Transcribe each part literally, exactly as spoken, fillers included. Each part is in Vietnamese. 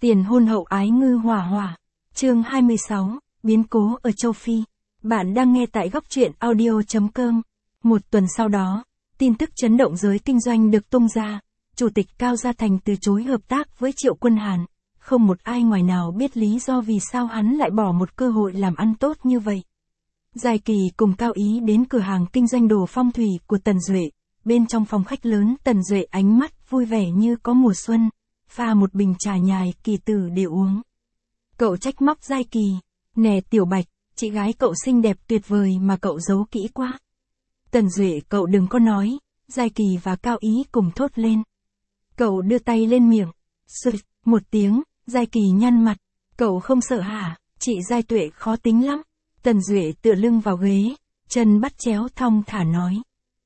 Tiền hôn hậu ái ngư hỏa hỏa. Chương hai mươi sáu, biến cố ở châu Phi. Bạn đang nghe tại góc truyện audio chấm com. Một tuần sau đó, tin tức chấn động giới kinh doanh được tung ra. Chủ tịch Cao Gia Thành từ chối hợp tác với Triệu Quân Hàn. Không một ai ngoài nào biết lý do vì sao hắn lại bỏ một cơ hội làm ăn tốt như vậy. Giai Kỳ cùng Cao Ý đến cửa hàng kinh doanh đồ phong thủy của Tần Duệ. Bên trong phòng khách lớn, Tần Duệ ánh mắt vui vẻ như có mùa xuân, pha một bình trà nhài Kỳ tử để uống. Cậu trách móc Giai Kỳ, nè Tiểu Bạch, chị gái cậu xinh đẹp tuyệt vời mà cậu giấu kỹ quá. Tần Duệ, cậu đừng có nói, Giai Kỳ và Cao Ý cùng thốt lên. Cậu đưa tay lên miệng, sụt, một tiếng, Giai Kỳ nhăn mặt, cậu không sợ hả, chị Giai Tuệ khó tính lắm. Tần Duệ tựa lưng vào ghế, chân bắt chéo thong thả nói.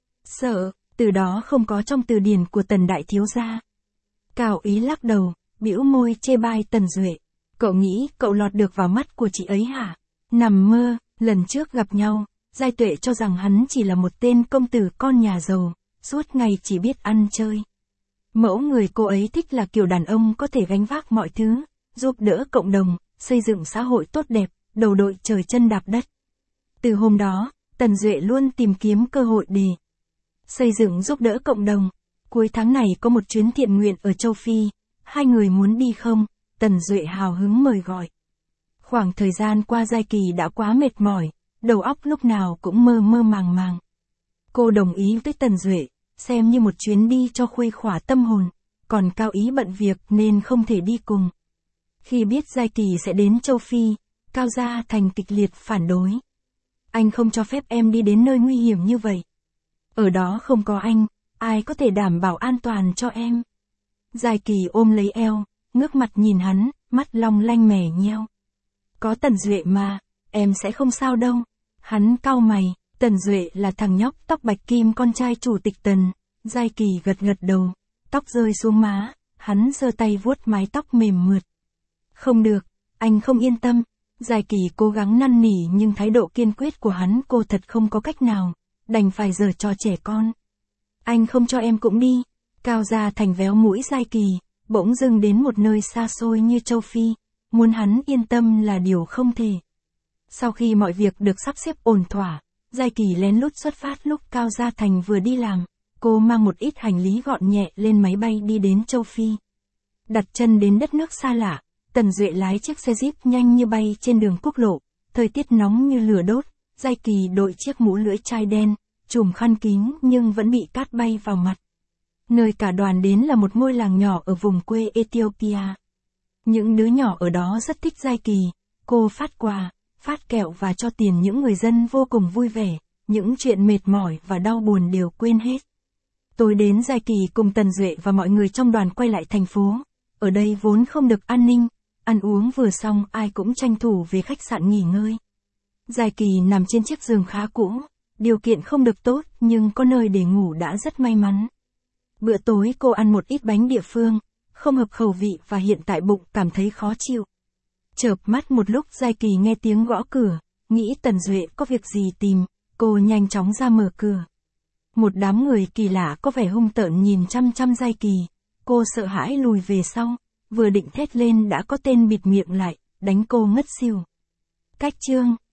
Sợ, từ đó không có trong từ điển của Tần đại thiếu gia. Cao Ý lắc đầu, bĩu môi chê bai Tần Duệ. Cậu nghĩ cậu lọt được vào mắt của chị ấy hả? Nằm mơ, lần trước gặp nhau, Giai Tuệ cho rằng hắn chỉ là một tên công tử con nhà giàu, suốt ngày chỉ biết ăn chơi. Mẫu người cô ấy thích là kiểu đàn ông có thể gánh vác mọi thứ, giúp đỡ cộng đồng, xây dựng xã hội tốt đẹp, đầu đội trời chân đạp đất. Từ hôm đó, Tần Duệ luôn tìm kiếm cơ hội để xây dựng giúp đỡ cộng đồng. Cuối tháng này có một chuyến thiện nguyện ở châu Phi, hai người muốn đi không? Tần Duệ hào hứng mời gọi. Khoảng thời gian qua Giai Kỳ đã quá mệt mỏi, đầu óc lúc nào cũng mơ mơ màng màng. Cô đồng ý với Tần Duệ, xem như một chuyến đi cho khuây khỏa tâm hồn, còn Cao Ý bận việc nên không thể đi cùng. Khi biết Giai Kỳ sẽ đến châu Phi, Cao Gia Thành kịch liệt phản đối. Anh không cho phép em đi đến nơi nguy hiểm như vậy. Ở đó không có anh, ai có thể đảm bảo an toàn cho em? Giai Kỳ ôm lấy eo, ngước mặt nhìn hắn, mắt long lanh mẻ nheo. Có Tần Duệ mà, em sẽ không sao đâu. Hắn cau mày, Tần Duệ là thằng nhóc tóc bạch kim con trai chủ tịch Tần. Giai Kỳ gật gật đầu, tóc rơi xuống má, hắn giơ tay vuốt mái tóc mềm mượt. Không được, anh không yên tâm. Giai Kỳ cố gắng năn nỉ nhưng thái độ kiên quyết của hắn cô thật không có cách nào, đành phải giở trò trẻ con. Anh không cho em cũng đi. Cao Gia Thành véo mũi Giai Kỳ, bỗng dưng đến một nơi xa xôi như châu Phi, muốn hắn yên tâm là điều không thể. Sau khi mọi việc được sắp xếp ổn thỏa, Giai Kỳ lén lút xuất phát lúc Cao Gia Thành vừa đi làm, cô mang một ít hành lý gọn nhẹ lên máy bay đi đến châu Phi. Đặt chân đến đất nước xa lạ, Tần Duệ lái chiếc xe Jeep nhanh như bay trên đường quốc lộ, thời tiết nóng như lửa đốt, Giai Kỳ đội chiếc mũ lưỡi chai đen, trùm khăn kín nhưng vẫn bị cát bay vào mặt. Nơi cả đoàn đến là một ngôi làng nhỏ ở vùng quê Ethiopia. Những đứa nhỏ ở đó rất thích Giai Kỳ, cô phát quà, phát kẹo và cho tiền những người dân vô cùng vui vẻ, những chuyện mệt mỏi và đau buồn đều quên hết. Tối đến Giai Kỳ cùng Tần Duệ và mọi người trong đoàn quay lại thành phố, ở đây vốn không được an ninh, ăn uống vừa xong ai cũng tranh thủ về khách sạn nghỉ ngơi. Giai Kỳ nằm trên chiếc giường khá cũ, điều kiện không được tốt nhưng có nơi để ngủ đã rất may mắn. Bữa tối cô ăn một ít bánh địa phương, không hợp khẩu vị và hiện tại bụng cảm thấy khó chịu. Chợp mắt một lúc Giai Kỳ nghe tiếng gõ cửa, nghĩ Tần Duệ có việc gì tìm, cô nhanh chóng ra mở cửa. Một đám người kỳ lạ có vẻ hung tợn nhìn chăm chăm Giai Kỳ, cô sợ hãi lùi về sau, vừa định thét lên đã có tên bịt miệng lại, đánh cô ngất xỉu. Cách chương